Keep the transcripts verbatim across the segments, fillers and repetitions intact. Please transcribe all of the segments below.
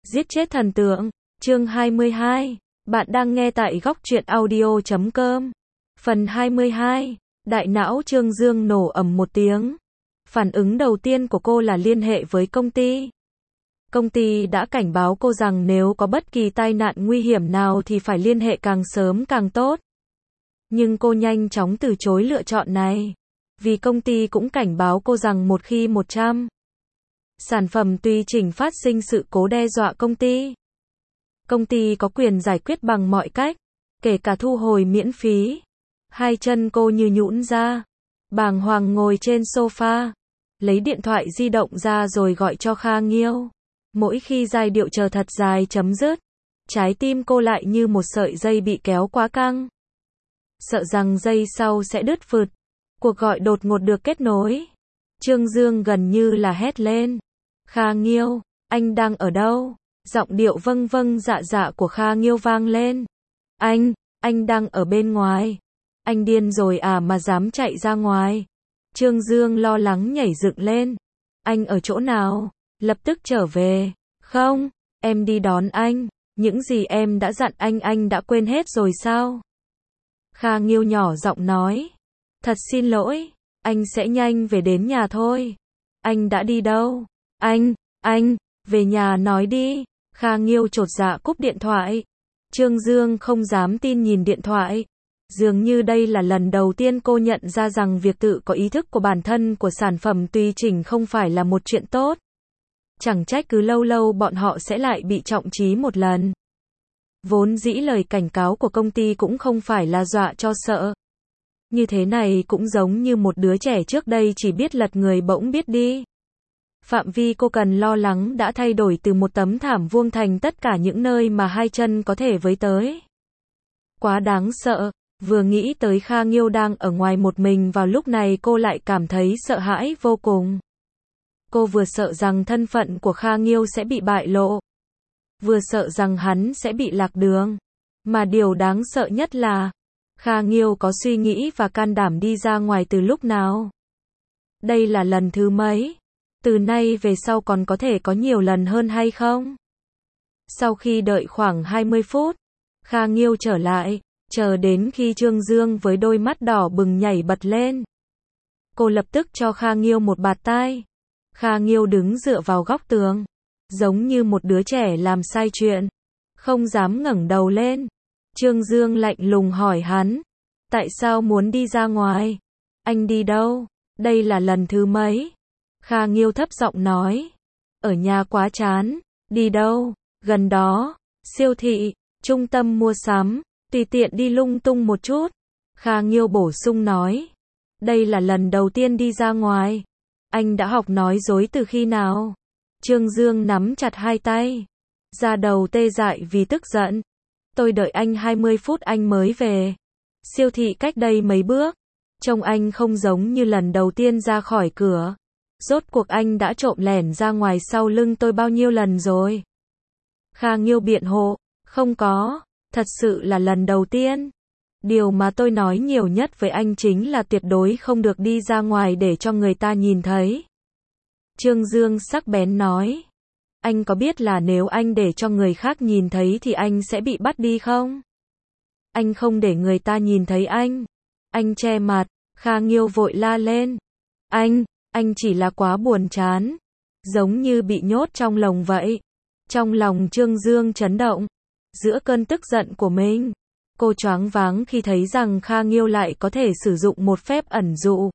Giết chết thần tượng, chương hai mươi hai. Bạn đang nghe tại góc truyện audio chấm com. Phần hai mươi hai. Đại não Trương Dương nổ ầm một tiếng. Phản ứng đầu tiên của cô là liên hệ với công ty. Công ty đã cảnh báo cô rằng nếu có bất kỳ tai nạn nguy hiểm nào thì phải liên hệ càng sớm càng tốt. Nhưng cô nhanh chóng từ chối lựa chọn này. Vì công ty cũng cảnh báo cô rằng một khi một trăm sản phẩm tùy chỉnh phát sinh sự cố đe dọa công ty, công ty có quyền giải quyết bằng mọi cách, kể cả thu hồi miễn phí. Hai chân cô như nhũn ra, bàng hoàng ngồi trên sofa, lấy điện thoại di động ra rồi gọi cho Kha Nghiêu. Mỗi khi giai điệu chờ thật dài chấm dứt, trái tim cô lại như một sợi dây bị kéo quá căng. Sợ rằng giây sau sẽ đứt phụt. Cuộc gọi đột ngột được kết nối. Trương Dương gần như là hét lên. Kha Nghiêu, anh đang ở đâu? Giọng điệu vâng vâng dạ dạ của Kha Nghiêu vang lên. Anh, anh đang ở bên ngoài. Anh điên rồi à mà dám chạy ra ngoài? Trương Dương lo lắng nhảy dựng lên. Anh ở chỗ nào? Lập tức trở về. Không, em đi đón anh. Những gì em đã dặn anh anh đã quên hết rồi sao? Kha Nghiêu nhỏ giọng nói. Thật xin lỗi, anh sẽ nhanh về đến nhà thôi. Anh đã đi đâu? Anh, anh, về nhà nói đi. Kha Nghiêu chột dạ cúp điện thoại. Trương Dương không dám tin nhìn điện thoại. Dường như đây là lần đầu tiên cô nhận ra rằng việc tự có ý thức của bản thân của sản phẩm tùy chỉnh không phải là một chuyện tốt. Chẳng trách cứ lâu lâu bọn họ sẽ lại bị trọng trí một lần. Vốn dĩ lời cảnh cáo của công ty cũng không phải là dọa cho sợ. Như thế này cũng giống như một đứa trẻ trước đây chỉ biết lật người bỗng biết đi. Phạm vi cô cần lo lắng đã thay đổi từ một tấm thảm vuông thành tất cả những nơi mà hai chân có thể với tới. Quá đáng sợ, vừa nghĩ tới Kha Nghiêu đang ở ngoài một mình vào lúc này cô lại cảm thấy sợ hãi vô cùng. Cô vừa sợ rằng thân phận của Kha Nghiêu sẽ bị bại lộ, vừa sợ rằng hắn sẽ bị lạc đường. Mà điều đáng sợ nhất là Kha Nghiêu có suy nghĩ và can đảm đi ra ngoài từ lúc nào? Đây là lần thứ mấy? Từ nay về sau còn có thể có nhiều lần hơn hay không? Sau khi đợi khoảng hai mươi phút, Kha Nghiêu trở lại, chờ đến khi Trương Dương với đôi mắt đỏ bừng nhảy bật lên. Cô lập tức cho Kha Nghiêu một bạt tai. Kha Nghiêu đứng dựa vào góc tường, giống như một đứa trẻ làm sai chuyện, không dám ngẩng đầu lên. Trương Dương lạnh lùng hỏi hắn, tại sao muốn đi ra ngoài? Anh đi đâu? Đây là lần thứ mấy? Kha Nghiêu thấp giọng nói, ở nhà quá chán. Đi đâu? Gần đó, siêu thị, trung tâm mua sắm, tùy tiện đi lung tung một chút. Kha Nghiêu bổ sung nói, đây là lần đầu tiên đi ra ngoài. Anh đã học nói dối từ khi nào? Trương Dương nắm chặt hai tay, da đầu tê dại vì tức giận. Tôi đợi anh hai mươi phút anh mới về. Siêu thị cách đây mấy bước. Trông anh không giống như lần đầu tiên ra khỏi cửa. Rốt cuộc anh đã trộm lẻn ra ngoài sau lưng tôi bao nhiêu lần rồi? Kha Nghiêu biện hộ, không có, thật sự là lần đầu tiên. Điều mà tôi nói nhiều nhất với anh chính là tuyệt đối không được đi ra ngoài để cho người ta nhìn thấy. Trương Dương sắc bén nói. Anh có biết là nếu anh để cho người khác nhìn thấy thì anh sẽ bị bắt đi không? Anh không để người ta nhìn thấy anh. Anh che mặt. Kha Nghiêu vội la lên. Anh, anh chỉ là quá buồn chán. Giống như bị nhốt trong lồng vậy. Trong lòng Trương Dương chấn động. Giữa cơn tức giận của mình, cô choáng váng khi thấy rằng Kha Nghiêu lại có thể sử dụng một phép ẩn dụ.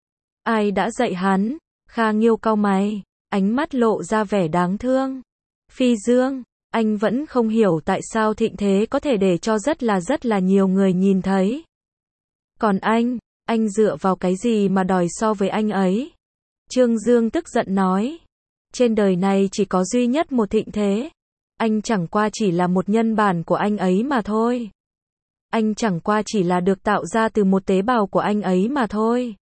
Ai đã dạy hắn? Kha Nghiêu cau mày, ánh mắt lộ ra vẻ đáng thương. Phi Dương, anh vẫn không hiểu tại sao thịnh thế có thể để cho rất là rất là nhiều người nhìn thấy. Còn anh, anh dựa vào cái gì mà đòi so với anh ấy? Trương Dương tức giận nói. Trên đời này chỉ có duy nhất một thịnh thế. Anh chẳng qua chỉ là một nhân bản của anh ấy mà thôi. Anh chẳng qua chỉ là được tạo ra từ một tế bào của anh ấy mà thôi.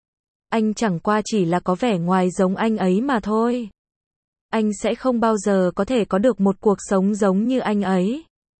Anh chẳng qua chỉ là có vẻ ngoài giống anh ấy mà thôi. Anh sẽ không bao giờ có thể có được một cuộc sống giống như anh ấy.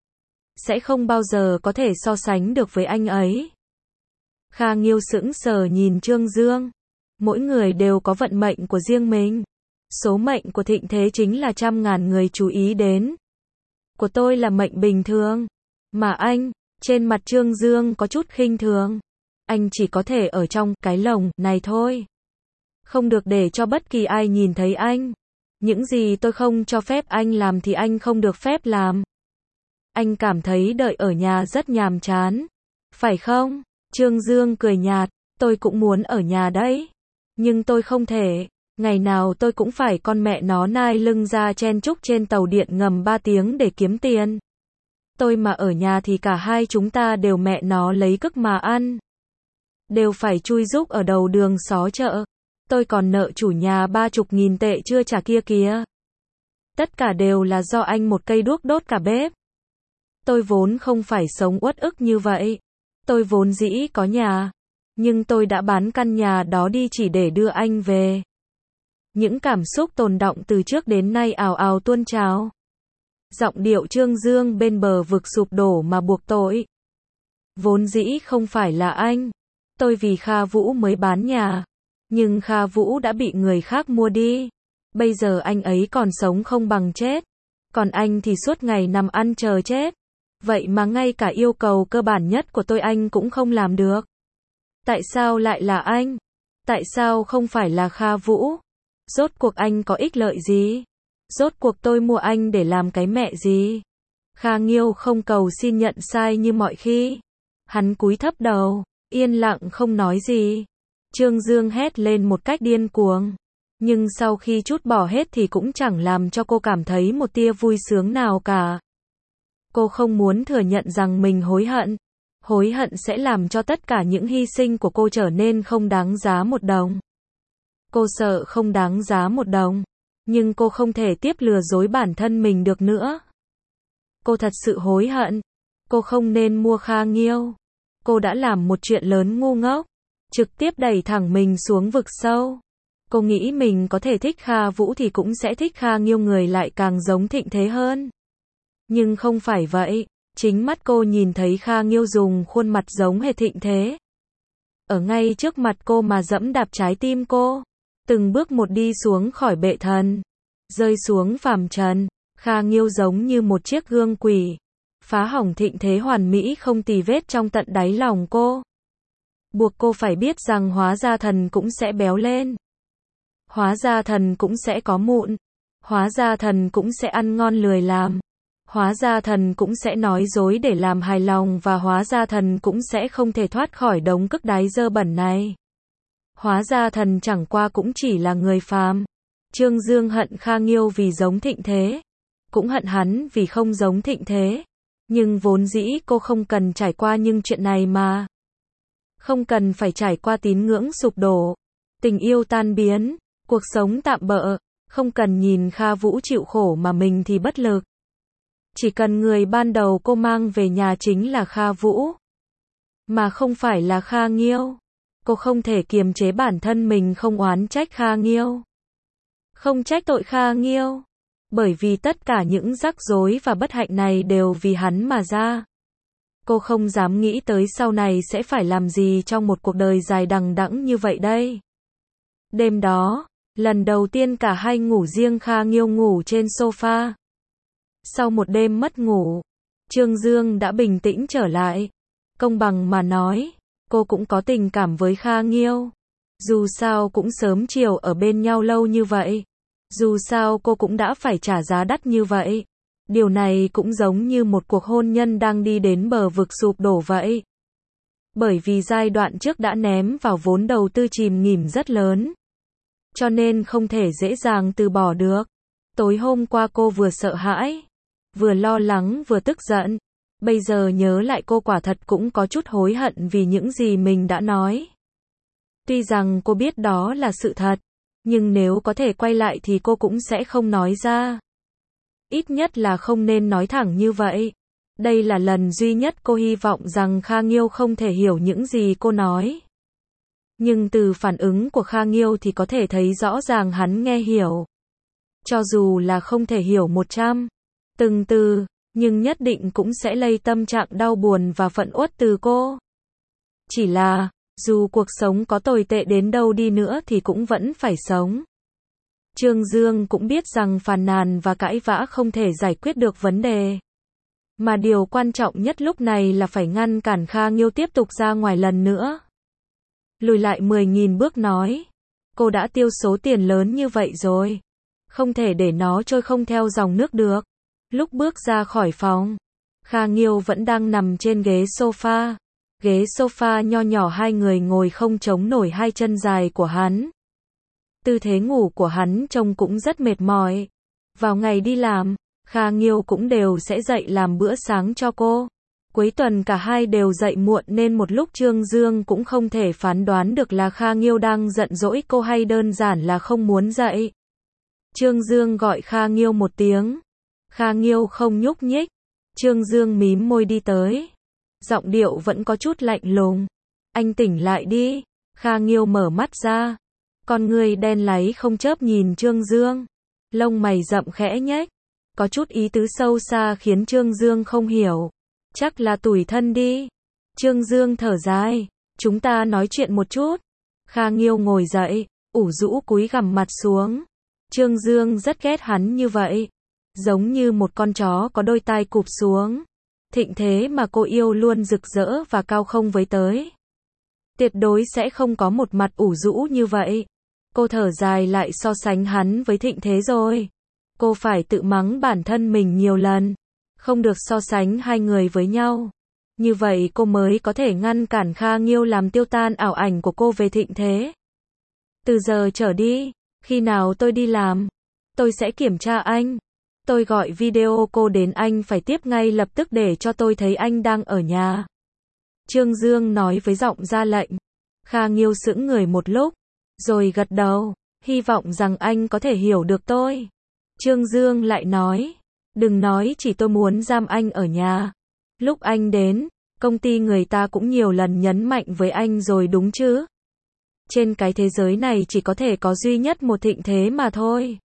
Sẽ không bao giờ có thể so sánh được với anh ấy. Kha Nghiêu sững sờ nhìn Trương Dương. Mỗi người đều có vận mệnh của riêng mình. Số mệnh của thịnh thế chính là trăm ngàn người chú ý đến. Của tôi là mệnh bình thường. Mà anh, trên mặt Trương Dương có chút khinh thường. Anh chỉ có thể ở trong cái lồng này thôi. Không được để cho bất kỳ ai nhìn thấy anh. Những gì tôi không cho phép anh làm thì anh không được phép làm. Anh cảm thấy đợi ở nhà rất nhàm chán. Phải không? Trương Dương cười nhạt. Tôi cũng muốn ở nhà đấy. Nhưng tôi không thể. Ngày nào tôi cũng phải con mẹ nó nai lưng ra chen chúc trên tàu điện ngầm ba tiếng để kiếm tiền. Tôi mà ở nhà thì cả hai chúng ta đều mẹ nó lấy cức mà ăn. Đều phải chui rúc ở đầu đường xó chợ. Tôi còn nợ chủ nhà ba chục nghìn tệ chưa trả kia kìa. Tất cả đều là do anh một cây đuốc đốt cả bếp. Tôi vốn không phải sống uất ức như vậy. Tôi vốn dĩ có nhà. Nhưng tôi đã bán căn nhà đó đi chỉ để đưa anh về. Những cảm xúc tồn đọng từ trước đến nay ào ào tuôn trào. Giọng điệu Trương Dương bên bờ vực sụp đổ mà buộc tội. Vốn dĩ không phải là anh. Tôi vì Kha Vũ mới bán nhà. Nhưng Kha Vũ đã bị người khác mua đi. Bây giờ anh ấy còn sống không bằng chết. Còn anh thì suốt ngày nằm ăn chờ chết. Vậy mà ngay cả yêu cầu cơ bản nhất của tôi anh cũng không làm được. Tại sao lại là anh? Tại sao không phải là Kha Vũ? Rốt cuộc anh có ích lợi gì? Rốt cuộc tôi mua anh để làm cái mẹ gì? Kha Nghiêu không cầu xin nhận sai như mọi khi. Hắn cúi thấp đầu, yên lặng không nói gì. Trương Dương hét lên một cách điên cuồng. Nhưng sau khi trút bỏ hết thì cũng chẳng làm cho cô cảm thấy một tia vui sướng nào cả. Cô không muốn thừa nhận rằng mình hối hận. Hối hận sẽ làm cho tất cả những hy sinh của cô trở nên không đáng giá một đồng. Cô sợ không đáng giá một đồng. Nhưng cô không thể tiếp lừa dối bản thân mình được nữa. Cô thật sự hối hận. Cô không nên mua Kha Nghiêu. Cô đã làm một chuyện lớn ngu ngốc. Trực tiếp đẩy thẳng mình xuống vực sâu. Cô nghĩ mình có thể thích Kha Vũ thì cũng sẽ thích Kha Nghiêu, người lại càng giống thịnh thế hơn. Nhưng không phải vậy. Chính mắt cô nhìn thấy Kha Nghiêu dùng khuôn mặt giống hệt thịnh thế. Ở ngay trước mặt cô mà dẫm đạp trái tim cô. Từng bước một đi xuống khỏi bệ thần. Rơi xuống phàm trần. Kha Nghiêu giống như một chiếc gương quỷ. Phá hỏng thịnh thế hoàn mỹ không tì vết trong tận đáy lòng cô. Buộc cô phải biết rằng hóa ra thần cũng sẽ béo lên. Hóa ra thần cũng sẽ có mụn. Hóa ra thần cũng sẽ ăn ngon lười làm. Hóa ra thần cũng sẽ nói dối để làm hài lòng, và hóa ra thần cũng sẽ không thể thoát khỏi đống cức đáy dơ bẩn này. Hóa ra thần chẳng qua cũng chỉ là người phàm. Trương Dương hận Kha Nghiêu vì giống thịnh thế. Cũng hận hắn vì không giống thịnh thế. Nhưng vốn dĩ cô không cần trải qua những chuyện này mà. Không cần phải trải qua tín ngưỡng sụp đổ. Tình yêu tan biến. Cuộc sống tạm bợ. Không cần nhìn Kha Vũ chịu khổ mà mình thì bất lực. Chỉ cần người ban đầu cô mang về nhà chính là Kha Vũ. Mà không phải là Kha Nghiêu. Cô không thể kiềm chế bản thân mình không oán trách Kha Nghiêu. Không trách tội Kha Nghiêu. Bởi vì tất cả những rắc rối và bất hạnh này đều vì hắn mà ra. Cô không dám nghĩ tới sau này sẽ phải làm gì trong một cuộc đời dài đằng đẵng như vậy đây. Đêm đó, lần đầu tiên cả hai ngủ riêng, Kha Nghiêu ngủ trên sofa. Sau một đêm mất ngủ, Trương Dương đã bình tĩnh trở lại. Công bằng mà nói, cô cũng có tình cảm với Kha Nghiêu. Dù sao cũng sớm chiều ở bên nhau lâu như vậy. Dù sao cô cũng đã phải trả giá đắt như vậy. Điều này cũng giống như một cuộc hôn nhân đang đi đến bờ vực sụp đổ vậy. Bởi vì giai đoạn trước đã ném vào vốn đầu tư chìm nghỉm rất lớn. Cho nên không thể dễ dàng từ bỏ được. Tối hôm qua cô vừa sợ hãi, vừa lo lắng vừa tức giận. Bây giờ nhớ lại cô quả thật cũng có chút hối hận vì những gì mình đã nói. Tuy rằng cô biết đó là sự thật, nhưng nếu có thể quay lại thì cô cũng sẽ không nói ra. Ít nhất là không nên nói thẳng như vậy. Đây là lần duy nhất cô hy vọng rằng Kha Nghiêu không thể hiểu những gì cô nói. Nhưng từ phản ứng của Kha Nghiêu thì có thể thấy rõ ràng hắn nghe hiểu. Cho dù là không thể hiểu một trăm từng từ, nhưng nhất định cũng sẽ lây tâm trạng đau buồn và phẫn uất từ cô. Chỉ là, dù cuộc sống có tồi tệ đến đâu đi nữa thì cũng vẫn phải sống. Trương Dương cũng biết rằng phàn nàn và cãi vã không thể giải quyết được vấn đề. Mà điều quan trọng nhất lúc này là phải ngăn cản Kha Nghiêu tiếp tục ra ngoài lần nữa. Lùi lại mười nghìn bước nói. Cô đã tiêu số tiền lớn như vậy rồi. Không thể để nó trôi không theo dòng nước được. Lúc bước ra khỏi phòng, Kha Nghiêu vẫn đang nằm trên ghế sofa. Ghế sofa nho nhỏ hai người ngồi không chống nổi hai chân dài của hắn. Tư thế ngủ của hắn trông cũng rất mệt mỏi. Vào ngày đi làm, Kha Nghiêu cũng đều sẽ dậy làm bữa sáng cho cô. Cuối tuần cả hai đều dậy muộn nên một lúc Trương Dương cũng không thể phán đoán được là Kha Nghiêu đang giận dỗi cô hay đơn giản là không muốn dậy. Trương Dương gọi Kha Nghiêu một tiếng. Kha Nghiêu không nhúc nhích. Trương Dương mím môi đi tới. Giọng điệu vẫn có chút lạnh lùng. Anh tỉnh lại đi. Kha Nghiêu mở mắt ra. Con người đen láy không chớp nhìn Trương Dương. Lông mày rậm khẽ nhếch. Có chút ý tứ sâu xa khiến Trương Dương không hiểu. Chắc là tủi thân đi. Trương Dương thở dài. Chúng ta nói chuyện một chút. Kha Nghiêu ngồi dậy, ủ rũ cúi gằm mặt xuống. Trương Dương rất ghét hắn như vậy. Giống như một con chó có đôi tai cụp xuống. Thịnh thế mà cô yêu luôn rực rỡ và cao không với tới. Tuyệt đối sẽ không có một mặt ủ rũ như vậy. Cô thở dài lại so sánh hắn với Thịnh Thế rồi. Cô phải tự mắng bản thân mình nhiều lần. Không được so sánh hai người với nhau. Như vậy cô mới có thể ngăn cản Kha Nghiêu làm tiêu tan ảo ảnh của cô về Thịnh Thế. Từ giờ trở đi, khi nào tôi đi làm, tôi sẽ kiểm tra anh. Tôi gọi video cô đến anh phải tiếp ngay lập tức để cho tôi thấy anh đang ở nhà. Trương Dương nói với giọng ra lệnh. Kha Nghiêu sững người một lúc, rồi gật đầu, hy vọng rằng anh có thể hiểu được tôi. Trương Dương lại nói, đừng nói chỉ tôi muốn giam anh ở nhà. Lúc anh đến, công ty người ta cũng nhiều lần nhấn mạnh với anh rồi đúng chứ? Trên cái thế giới này chỉ có thể có duy nhất một Thịnh Thế mà thôi.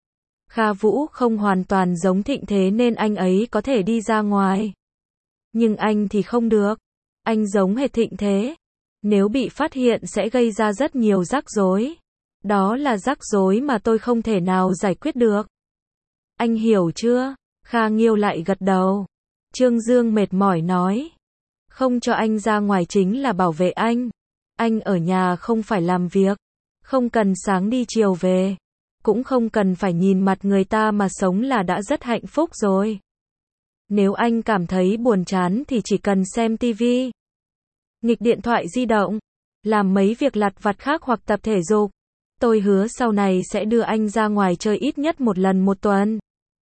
Kha Vũ không hoàn toàn giống Thịnh Thế nên anh ấy có thể đi ra ngoài. Nhưng anh thì không được. Anh giống hệt Thịnh Thế. Nếu bị phát hiện sẽ gây ra rất nhiều rắc rối. Đó là rắc rối mà tôi không thể nào giải quyết được. Anh hiểu chưa? Kha Nghiêu lại gật đầu. Trương Dương mệt mỏi nói. Không cho anh ra ngoài chính là bảo vệ anh. Anh ở nhà không phải làm việc. Không cần sáng đi chiều về. Cũng không cần phải nhìn mặt người ta mà sống là đã rất hạnh phúc rồi. Nếu anh cảm thấy buồn chán thì chỉ cần xem tivi, nghịch điện thoại di động, làm mấy việc lặt vặt khác hoặc tập thể dục. Tôi hứa sau này sẽ đưa anh ra ngoài chơi ít nhất một lần một tuần.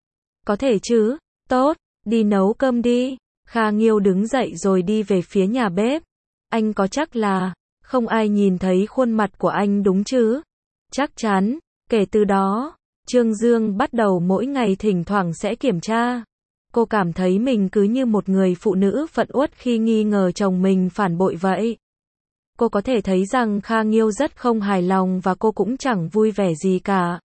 Có thể chứ? Tốt, đi nấu cơm đi. Kha Nghiêu đứng dậy rồi đi về phía nhà bếp. Anh có chắc là không ai nhìn thấy khuôn mặt của anh đúng chứ? Chắc chắn. Kể từ đó, Trương Dương bắt đầu mỗi ngày thỉnh thoảng sẽ kiểm tra. Cô cảm thấy mình cứ như một người phụ nữ phẫn uất khi nghi ngờ chồng mình phản bội vậy. Cô có thể thấy rằng Kha Nghiêu rất không hài lòng và cô cũng chẳng vui vẻ gì cả.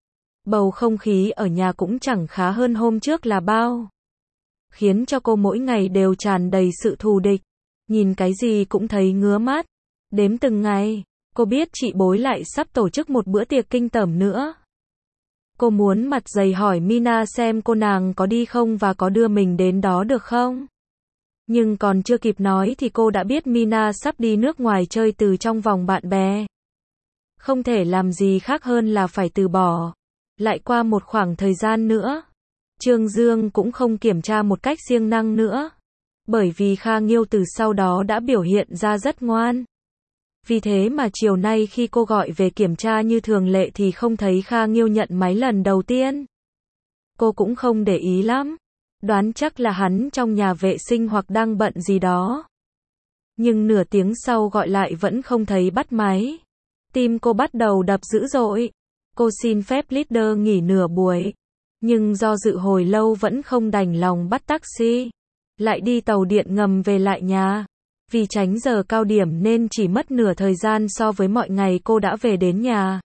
Bầu không khí ở nhà cũng chẳng khá hơn hôm trước là bao. Khiến cho cô mỗi ngày đều tràn đầy sự thù địch. Nhìn cái gì cũng thấy ngứa mắt. Đếm từng ngày, cô biết chị Bối lại sắp tổ chức một bữa tiệc kinh tởm nữa. Cô muốn mặt dày hỏi Mina xem cô nàng có đi không và có đưa mình đến đó được không. Nhưng còn chưa kịp nói thì cô đã biết Mina sắp đi nước ngoài chơi từ trong vòng bạn bè. Không thể làm gì khác hơn là phải từ bỏ. Lại qua một khoảng thời gian nữa, Trương Dương cũng không kiểm tra một cách siêng năng nữa. Bởi vì Kha Nghiêu từ sau đó đã biểu hiện ra rất ngoan. Vì thế mà chiều nay khi cô gọi về kiểm tra như thường lệ thì không thấy Kha Nghiêu nhận máy lần đầu tiên. Cô cũng không để ý lắm. Đoán chắc là hắn trong nhà vệ sinh hoặc đang bận gì đó. Nhưng nửa tiếng sau gọi lại vẫn không thấy bắt máy. Tim cô bắt đầu đập dữ dội. Cô xin phép leader nghỉ nửa buổi. Nhưng do dự hồi lâu vẫn không đành lòng bắt taxi. Lại đi tàu điện ngầm về lại nhà. Vì tránh giờ cao điểm nên chỉ mất nửa thời gian so với mọi ngày cô đã về đến nhà.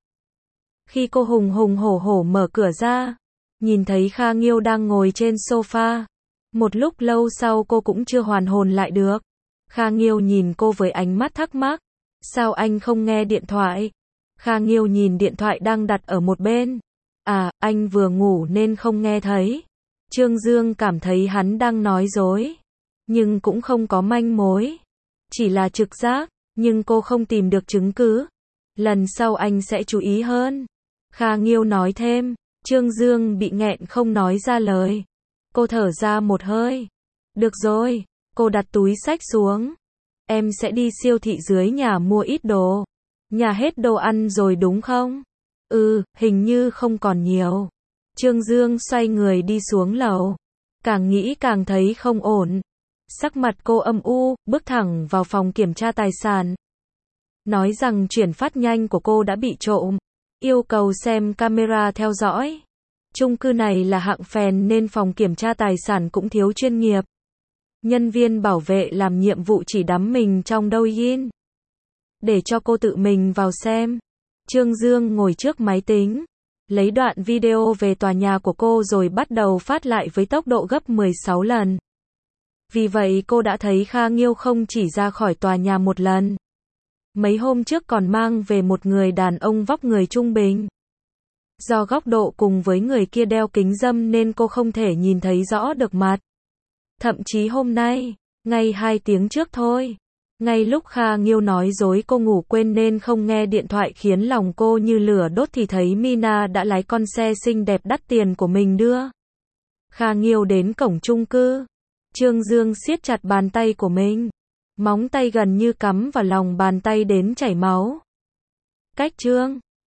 Khi cô hùng hùng hổ hổ mở cửa ra, nhìn thấy Kha Nghiêu đang ngồi trên sofa. Một lúc lâu sau cô cũng chưa hoàn hồn lại được. Kha Nghiêu nhìn cô với ánh mắt thắc mắc. Sao anh không nghe điện thoại? Kha Nghiêu nhìn điện thoại đang đặt ở một bên. À, anh vừa ngủ nên không nghe thấy. Trương Dương cảm thấy hắn đang nói dối, nhưng cũng không có manh mối. Chỉ là trực giác, nhưng cô không tìm được chứng cứ. Lần sau anh sẽ chú ý hơn. Kha Nghiêu nói thêm. Trương Dương bị nghẹn không nói ra lời. Cô thở ra một hơi. Được rồi, cô đặt túi xách xuống. Em sẽ đi siêu thị dưới nhà mua ít đồ. Nhà hết đồ ăn rồi đúng không? Ừ, hình như không còn nhiều. Trương Dương xoay người đi xuống lầu. Càng nghĩ càng thấy không ổn. Sắc mặt cô âm u, bước thẳng vào phòng kiểm tra tài sản. Nói rằng chuyển phát nhanh của cô đã bị trộm. Yêu cầu xem camera theo dõi. Chung cư này là hạng phèn nên phòng kiểm tra tài sản cũng thiếu chuyên nghiệp. Nhân viên bảo vệ làm nhiệm vụ chỉ đắm mình trong Douyin. Để cho cô tự mình vào xem. Trương Dương ngồi trước máy tính, lấy đoạn video về tòa nhà của cô rồi bắt đầu phát lại với tốc độ gấp mười sáu lần. Vì vậy cô đã thấy Kha Nghiêu không chỉ ra khỏi tòa nhà một lần. Mấy hôm trước còn mang về một người đàn ông vóc người trung bình. Do góc độ cùng với người kia đeo kính râm nên cô không thể nhìn thấy rõ được mặt. Thậm chí hôm nay, ngay hai tiếng trước thôi, ngay lúc Kha Nghiêu nói dối cô ngủ quên nên không nghe điện thoại khiến lòng cô như lửa đốt thì thấy Mina đã lái con xe xinh đẹp đắt tiền của mình đưa Kha Nghiêu đến cổng chung cư. Trương Dương siết chặt bàn tay của mình. Móng tay gần như cắm vào lòng bàn tay đến chảy máu. Cách Trương